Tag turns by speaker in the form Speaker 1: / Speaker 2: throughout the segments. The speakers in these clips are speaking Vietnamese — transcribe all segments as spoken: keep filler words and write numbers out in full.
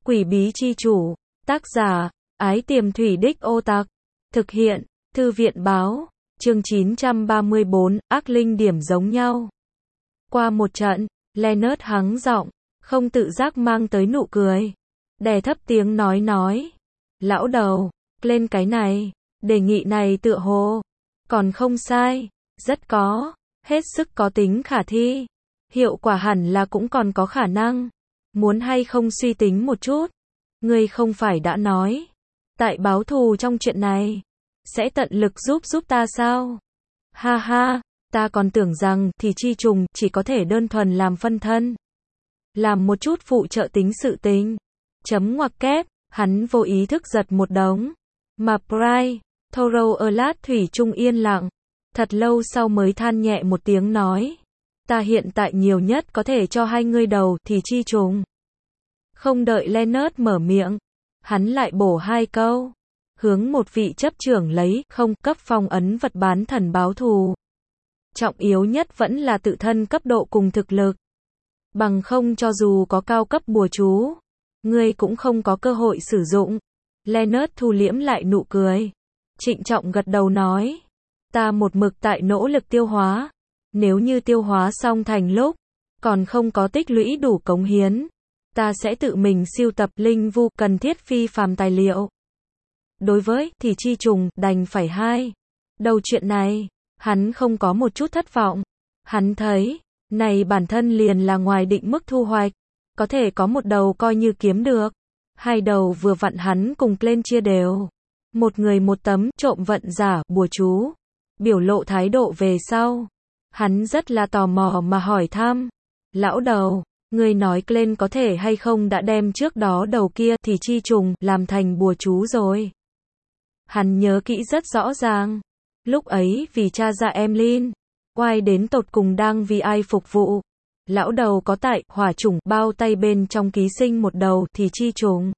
Speaker 1: Quỷ bí chi chủ. Tác giả, Ái Tiềm Thủy Đích Ô Tặc. Thực hiện, Thư viện báo. Chương chín trăm ba mươi bốn, ác linh điểm giống nhau. Qua một trận, Leonard hắng giọng, không tự giác mang tới nụ cười. Đè thấp tiếng nói nói. Lão đầu, lên cái này, đề nghị này tựa hồ. Còn không sai, rất có, hết sức có tính khả thi. Hiệu quả hẳn là cũng còn có khả năng. Muốn hay không suy tính một chút. Ngươi không phải đã nói. Tại báo thù trong chuyện này. Sẽ tận lực giúp giúp ta sao? Ha ha, ta còn tưởng rằng thì chi trùng chỉ có thể đơn thuần làm phân thân. Làm một chút phụ trợ tính sự tình. Chấm ngoặc kép, hắn vô ý thức giật một đống. Mà Bright, Thorough ở lát thủy chung yên lặng. Thật lâu sau mới than nhẹ một tiếng nói. Ta hiện tại nhiều nhất có thể cho hai ngươi đầu thì chi trùng. Không đợi Leonard mở miệng. Hắn lại bổ hai câu. Hướng một vị chấp trưởng lấy không cấp phong ấn vật bán thần báo thù. Trọng yếu nhất vẫn là tự thân cấp độ cùng thực lực. Bằng không cho dù có cao cấp bùa chú, ngươi cũng không có cơ hội sử dụng. Leonard thu liễm lại nụ cười. Trịnh trọng gật đầu nói. Ta một mực tại nỗ lực tiêu hóa. Nếu như tiêu hóa xong thành lúc, còn không có tích lũy đủ cống hiến, ta sẽ tự mình siêu tập linh vu cần thiết phi phàm tài liệu. Đối với thì chi trùng, đành phải hai. Đầu chuyện này, hắn không có một chút thất vọng. Hắn thấy, này bản thân liền là ngoài định mức thu hoạch. Có thể có một đầu coi như kiếm được. Hai đầu vừa vặn hắn cùng lên chia đều. Một người một tấm trộm vận giả, bùa chú. Biểu lộ thái độ về sau. Hắn rất là tò mò mà hỏi thăm. Lão đầu, người nói lên có thể hay không đã đem trước đó đầu kia thì chi trùng làm thành bùa chú rồi. Hắn nhớ kỹ rất rõ ràng. Lúc ấy vì cha ra Emlyn, oai đến tột cùng đang vì ai phục vụ. Lão đầu có tại hỏa chủng bao tay bên trong ký sinh một đầu thì chi trùng.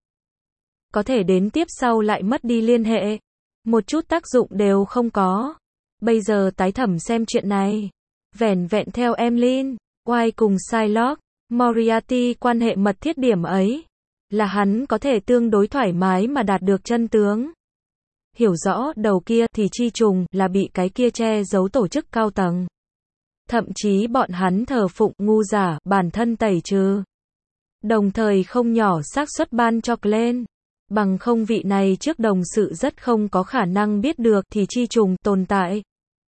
Speaker 1: Có thể đến tiếp sau lại mất đi liên hệ. Một chút tác dụng đều không có. Bây giờ tái thẩm xem chuyện này. Vẻn vẹn theo Emlyn, oai cùng Psylocke, Moriarty quan hệ mật thiết điểm ấy. Là hắn có thể tương đối thoải mái mà đạt được chân tướng. Hiểu rõ đầu kia thì chi trùng là bị cái kia che giấu tổ chức cao tầng. Thậm chí bọn hắn thờ phụng ngu giả bản thân tẩy trừ. Đồng thời không nhỏ xác suất ban cho Glenn. Bằng không vị này trước đồng sự rất không có khả năng biết được thì chi trùng tồn tại.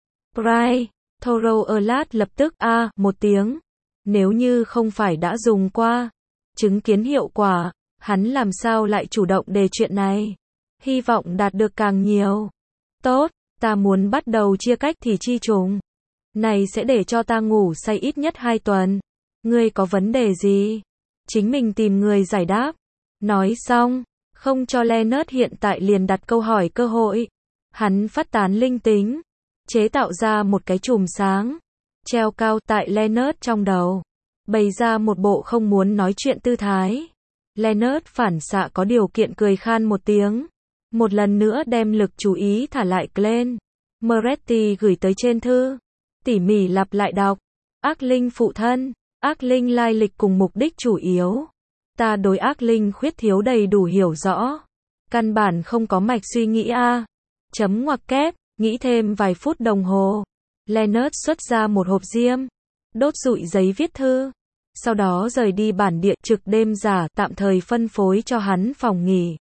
Speaker 1: Bright, Thorough ở lát lập tức a à, một tiếng. Nếu như không phải đã dùng qua, chứng kiến hiệu quả, hắn làm sao lại chủ động đề chuyện này. Hy vọng đạt được càng nhiều. Tốt, ta muốn bắt đầu chia cách thì chi trùng. Này sẽ để cho ta ngủ say ít nhất hai tuần. Ngươi có vấn đề gì? Chính mình tìm người giải đáp. Nói xong, không cho Leonard hiện tại liền đặt câu hỏi cơ hội. Hắn phát tán linh tính, chế tạo ra một cái chùm sáng, treo cao tại Leonard trong đầu. Bày ra một bộ không muốn nói chuyện tư thái. Leonard phản xạ có điều kiện cười khan một tiếng. Một lần nữa đem lực chú ý thả lại Glenn. Moretti gửi tới trên thư. Tỉ mỉ lặp lại đọc. Ác linh phụ thân. Ác linh lai lịch cùng mục đích chủ yếu. Ta đối ác linh khuyết thiếu đầy đủ hiểu rõ. Căn bản không có mạch suy nghĩ a. Chấm ngoặc kép. Nghĩ thêm vài phút đồng hồ. Leonard xuất ra một hộp diêm. Đốt rụi giấy viết thư. Sau đó rời đi bản địa trực đêm giả tạm thời phân phối cho hắn phòng nghỉ.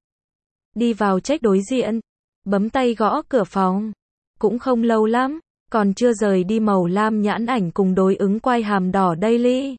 Speaker 1: Đi vào check đối diện. Bấm tay gõ cửa phòng. Cũng không lâu lắm. Còn chưa rời đi màu lam nhãn ảnh cùng đối ứng quai hàm đỏ Daily.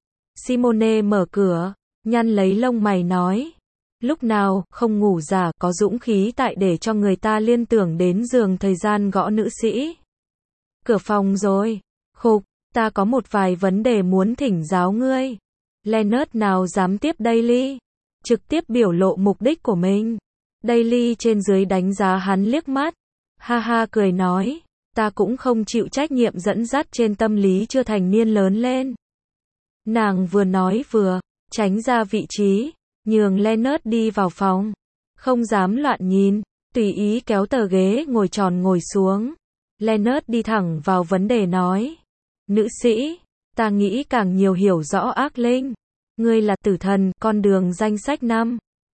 Speaker 1: Simone mở cửa. Nhăn lấy lông mày nói. Lúc nào không ngủ giả có dũng khí tại để cho người ta liên tưởng đến giường thời gian gõ nữ sĩ. Cửa phòng rồi. Khục, ta có một vài vấn đề muốn thỉnh giáo ngươi. Leonard nào dám tiếp Daily. Trực tiếp biểu lộ mục đích của mình. Daily trên dưới đánh giá hắn liếc mắt. Ha ha cười nói. Ta cũng không chịu trách nhiệm dẫn dắt trên tâm lý chưa thành niên lớn lên. Nàng vừa nói vừa, tránh ra vị trí, nhường Leonard đi vào phòng. Không dám loạn nhìn, tùy ý kéo tờ ghế ngồi tròn ngồi xuống. Leonard đi thẳng vào vấn đề nói. Nữ sĩ, ta nghĩ càng nhiều hiểu rõ ác linh. Ngươi là tử thần, con đường danh sách năm.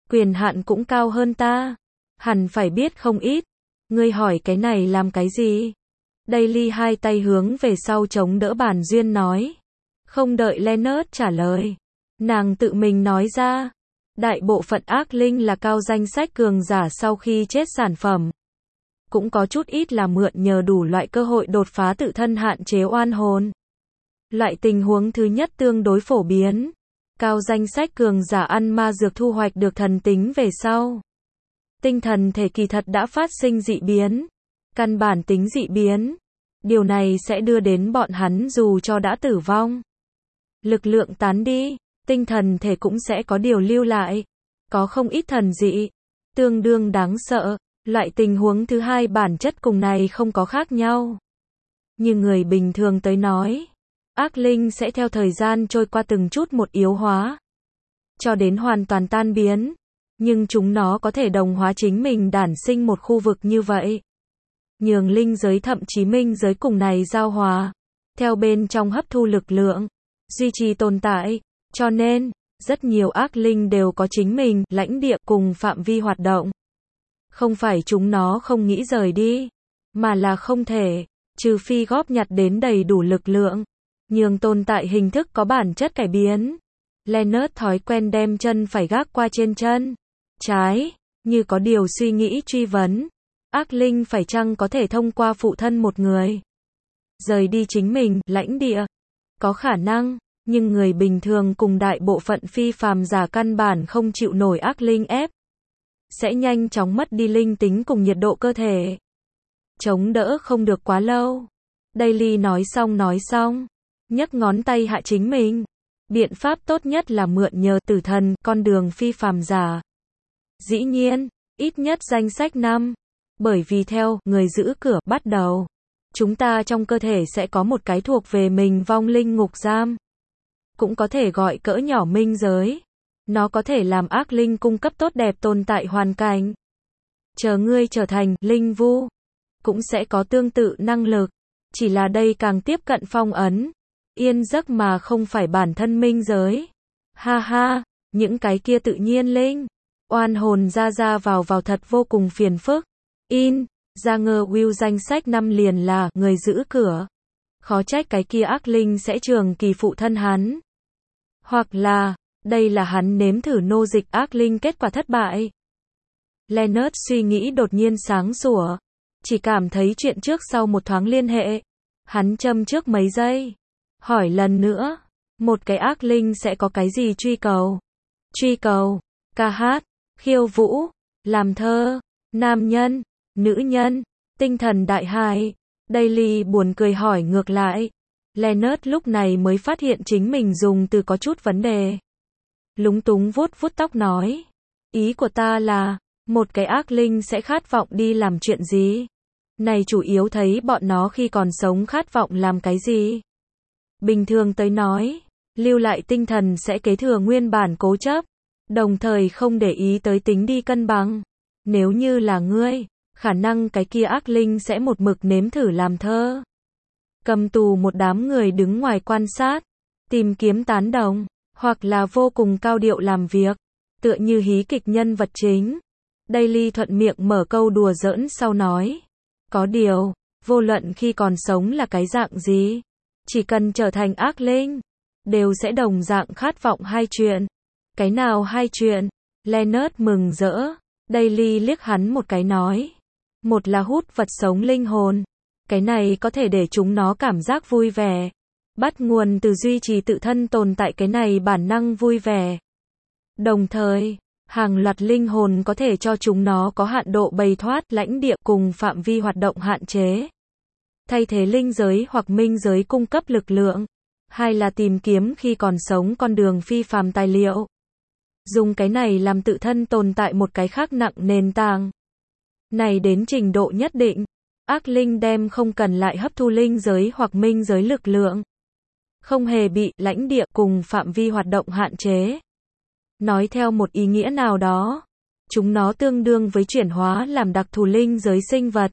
Speaker 1: Quyền hạn cũng cao hơn ta. Hẳn phải biết không ít. Ngươi hỏi cái này làm cái gì? Daily hai tay hướng về sau chống đỡ bàn duyên nói. Không đợi Leonard trả lời. Nàng tự mình nói ra. Đại bộ phận ác linh là cao danh sách cường giả sau khi chết sản phẩm. Cũng có chút ít là mượn nhờ đủ loại cơ hội đột phá tự thân hạn chế oan hồn. Loại tình huống thứ nhất tương đối phổ biến. Cao danh sách cường giả ăn ma dược thu hoạch được thần tính về sau. Tinh thần thể kỳ thật đã phát sinh dị biến. Căn bản tính dị biến. Điều này sẽ đưa đến bọn hắn dù cho đã tử vong. Lực lượng tán đi, tinh thần thể cũng sẽ có điều lưu lại. Có không ít thần dị. Tương đương đáng sợ. Loại tình huống thứ hai bản chất cùng này không có khác nhau. Như người bình thường tới nói. Ác linh sẽ theo thời gian trôi qua từng chút một yếu hóa. Cho đến hoàn toàn tan biến. Nhưng chúng nó có thể đồng hóa chính mình đản sinh một khu vực như vậy. Nhường linh giới thậm chí minh giới cùng này giao hòa. Theo bên trong hấp thu lực lượng. Duy trì tồn tại. Cho nên, rất nhiều ác linh đều có chính mình, lãnh địa cùng phạm vi hoạt động. Không phải chúng nó không nghĩ rời đi. Mà là không thể. Trừ phi góp nhặt đến đầy đủ lực lượng. Nhường tồn tại hình thức có bản chất cải biến. Leonard thói quen đem chân phải gác qua trên chân trái, như có điều suy nghĩ truy vấn. Ác linh phải chăng có thể thông qua phụ thân một người rời đi chính mình, lãnh địa? Có khả năng, nhưng người bình thường cùng đại bộ phận phi phàm giả căn bản không chịu nổi ác linh ép. Sẽ nhanh chóng mất đi linh tính cùng nhiệt độ cơ thể. Chống đỡ không được quá lâu. Daily nói xong nói xong. Nhấc ngón tay hạ chính mình. Biện pháp tốt nhất là mượn nhờ tử thần, con đường phi phàm giả. Dĩ nhiên, ít nhất danh sách năm. Bởi vì theo người giữ cửa bắt đầu, chúng ta trong cơ thể sẽ có một cái thuộc về mình vong linh ngục giam. Cũng có thể gọi cỡ nhỏ minh giới. Nó có thể làm ác linh cung cấp tốt đẹp tồn tại hoàn cảnh. Chờ ngươi trở thành linh vu, cũng sẽ có tương tự năng lực. Chỉ là đây càng tiếp cận phong ấn. Yên giấc mà không phải bản thân minh giới. Ha ha, những cái kia tự nhiên linh. Oan hồn ra ra vào vào thật vô cùng phiền phức. In, ra ngờ Will danh sách năm liền là người giữ cửa. Khó trách cái kia ác linh sẽ trường kỳ phụ thân hắn. Hoặc là, đây là hắn nếm thử nô dịch ác linh kết quả thất bại. Leonard suy nghĩ đột nhiên sáng sủa. Chỉ cảm thấy chuyện trước sau một thoáng liên hệ. Hắn châm trước mấy giây. Hỏi lần nữa. Một cái ác linh sẽ có cái gì truy cầu? Truy cầu, ca hát, khiêu vũ, làm thơ, nam nhân, nữ nhân, tinh thần đại hài. Daily buồn cười hỏi ngược lại. Leonard lúc này mới phát hiện chính mình dùng từ có chút vấn đề. Lúng túng vuốt vuốt tóc nói. Ý của ta là, một cái ác linh sẽ khát vọng đi làm chuyện gì? Này chủ yếu thấy bọn nó khi còn sống khát vọng làm cái gì? Bình thường tới nói, lưu lại tinh thần sẽ kế thừa nguyên bản cố chấp, đồng thời không để ý tới tính đi cân bằng. Nếu như là ngươi, khả năng cái kia ác linh sẽ một mực nếm thử làm thơ. Cầm tù một đám người đứng ngoài quan sát, tìm kiếm tán đồng, hoặc là vô cùng cao điệu làm việc, tựa như hí kịch nhân vật chính. Daily thuận miệng mở câu đùa giỡn sau nói. Có điều, vô luận khi còn sống là cái dạng gì, chỉ cần trở thành ác linh, đều sẽ đồng dạng khát vọng hai chuyện. Cái nào hai chuyện? Leonard mừng rỡ. Daily liếc hắn một cái nói. Một là hút vật sống linh hồn. Cái này có thể để chúng nó cảm giác vui vẻ. Bắt nguồn từ duy trì tự thân tồn tại cái này bản năng vui vẻ. Đồng thời, hàng loạt linh hồn có thể cho chúng nó có hạn độ bày thoát lãnh địa cùng phạm vi hoạt động hạn chế. Thay thế linh giới hoặc minh giới cung cấp lực lượng. Hai là tìm kiếm khi còn sống con đường phi phàm tài liệu. Dùng cái này làm tự thân tồn tại một cái khác nặng nền tảng. Này đến trình độ nhất định, ác linh đem không cần lại hấp thu linh giới hoặc minh giới lực lượng. Không hề bị lãnh địa cùng phạm vi hoạt động hạn chế. Nói theo một ý nghĩa nào đó, chúng nó tương đương với chuyển hóa làm đặc thù linh giới sinh vật.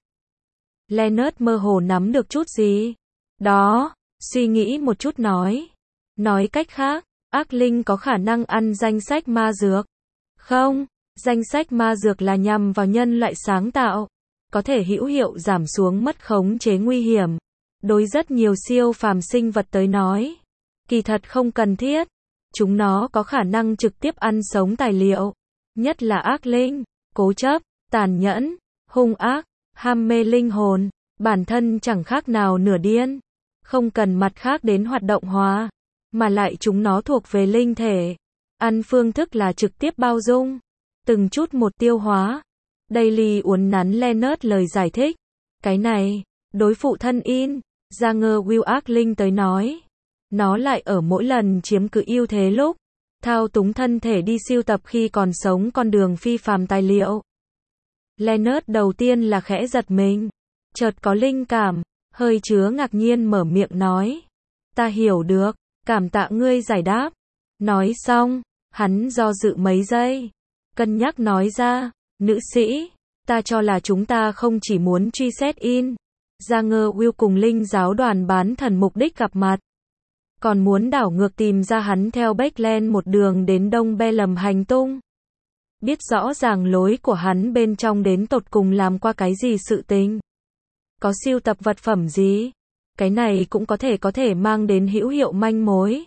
Speaker 1: Leonard mơ hồ nắm được chút gì? Đó, suy nghĩ một chút nói. Nói cách khác, ác linh có khả năng ăn danh sách ma dược. Không, Danh sách ma dược là nhằm vào nhân loại sáng tạo, có thể hữu hiệu giảm xuống mất khống chế nguy hiểm. Đối rất nhiều siêu phàm sinh vật tới nói, kỳ thật không cần thiết. Chúng nó có khả năng trực tiếp ăn sống tài liệu. Nhất là ác linh, cố chấp, tàn nhẫn, hung ác, ham mê linh hồn, bản thân chẳng khác nào nửa điên. Không cần mặt khác đến hoạt động hóa, mà lại chúng nó thuộc về linh thể. Ăn phương thức là trực tiếp bao dung, từng chút một tiêu hóa. Daily uốn nắn Leonard lời giải thích. Cái này, đối phụ thân in, ra ngơ Will ác linh tới nói. Nó lại ở mỗi lần chiếm cứ ưu thế lúc thao túng thân thể đi sưu tập khi còn sống con đường phi phàm tài liệu. Leonard đầu tiên là khẽ giật mình, chợt có linh cảm, hơi chứa ngạc nhiên mở miệng nói. Ta hiểu được, cảm tạ ngươi giải đáp. Nói xong, hắn do dự mấy giây, cân nhắc nói ra, nữ sĩ, ta cho là chúng ta không chỉ muốn truy xét in, ra ngơ Will cùng linh giáo đoàn bán thần mục đích gặp mặt, còn muốn đảo ngược tìm ra hắn theo Backland một đường đến Đông Belem hành tung. Biết rõ ràng lối của hắn bên trong đến tột cùng làm qua cái gì sự tình. Có sưu tập vật phẩm gì. Cái này cũng có thể có thể mang đến hữu hiệu manh mối.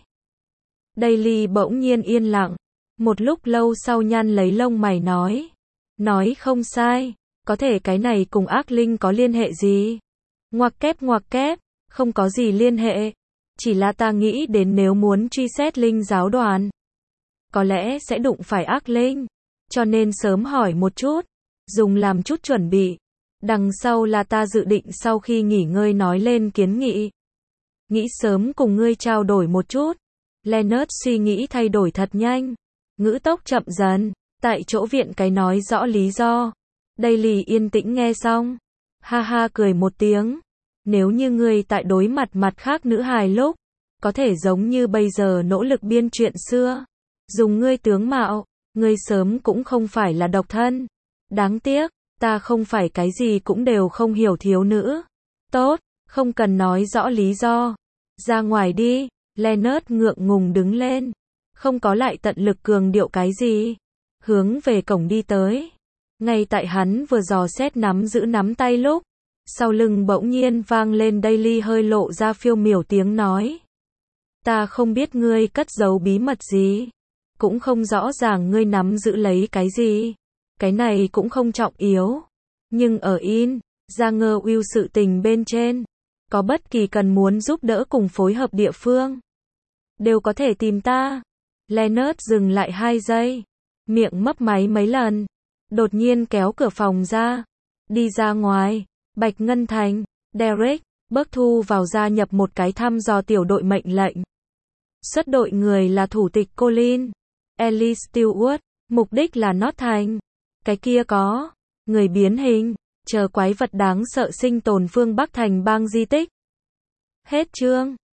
Speaker 1: Daily bỗng nhiên yên lặng. Một lúc lâu sau nhăn lấy lông mày nói. Nói không sai. Có thể cái này cùng ác linh có liên hệ gì? Ngoặc kép ngoặc kép. Không có gì liên hệ. Chỉ là ta nghĩ đến nếu muốn truy xét linh giáo đoàn, có lẽ sẽ đụng phải ác linh. Cho nên sớm hỏi một chút, dùng làm chút chuẩn bị. Đằng sau là ta dự định sau khi nghỉ ngơi nói lên kiến nghị. Nghĩ sớm cùng ngươi trao đổi một chút. Leonard suy nghĩ thay đổi thật nhanh. Ngữ tốc chậm dần. Tại chỗ viện cái nói rõ lý do. Daily yên tĩnh nghe xong. Ha ha cười một tiếng. Nếu như ngươi tại đối mặt mặt khác nữ hài lúc, có thể giống như bây giờ nỗ lực biên chuyện xưa. Dùng ngươi tướng mạo, ngươi sớm cũng không phải là độc thân. Đáng tiếc, ta không phải cái gì cũng đều không hiểu thiếu nữ. Tốt, không cần nói rõ lý do. Ra ngoài đi, Leonard ngượng ngùng đứng lên. Không có lại tận lực cường điệu cái gì. Hướng về cổng đi tới. Ngay tại hắn vừa dò xét nắm giữ nắm tay lúc, sau lưng bỗng nhiên vang lên Daily hơi lộ ra phiêu miểu tiếng nói. Ta không biết ngươi cất giấu bí mật gì. Cũng không rõ ràng ngươi nắm giữ lấy cái gì. Cái này cũng không trọng yếu. Nhưng ở in, ra ngơ Will sự tình bên trên. Có bất kỳ cần muốn giúp đỡ cùng phối hợp địa phương. Đều có thể tìm ta. Leonard dừng lại hai giây. Miệng mấp máy mấy lần. Đột nhiên kéo cửa phòng ra. Đi ra ngoài. Bạch Ngân Thành, Derek, Burke thu vào gia nhập một cái thăm dò tiểu đội mệnh lệnh. Xuất đội người là thủ tịch Colin, Ellie Stewart, mục đích là North Thành. Cái kia có, người biến hình, chờ quái vật đáng sợ sinh tồn phương Bắc thành bang di tích. Hết chương.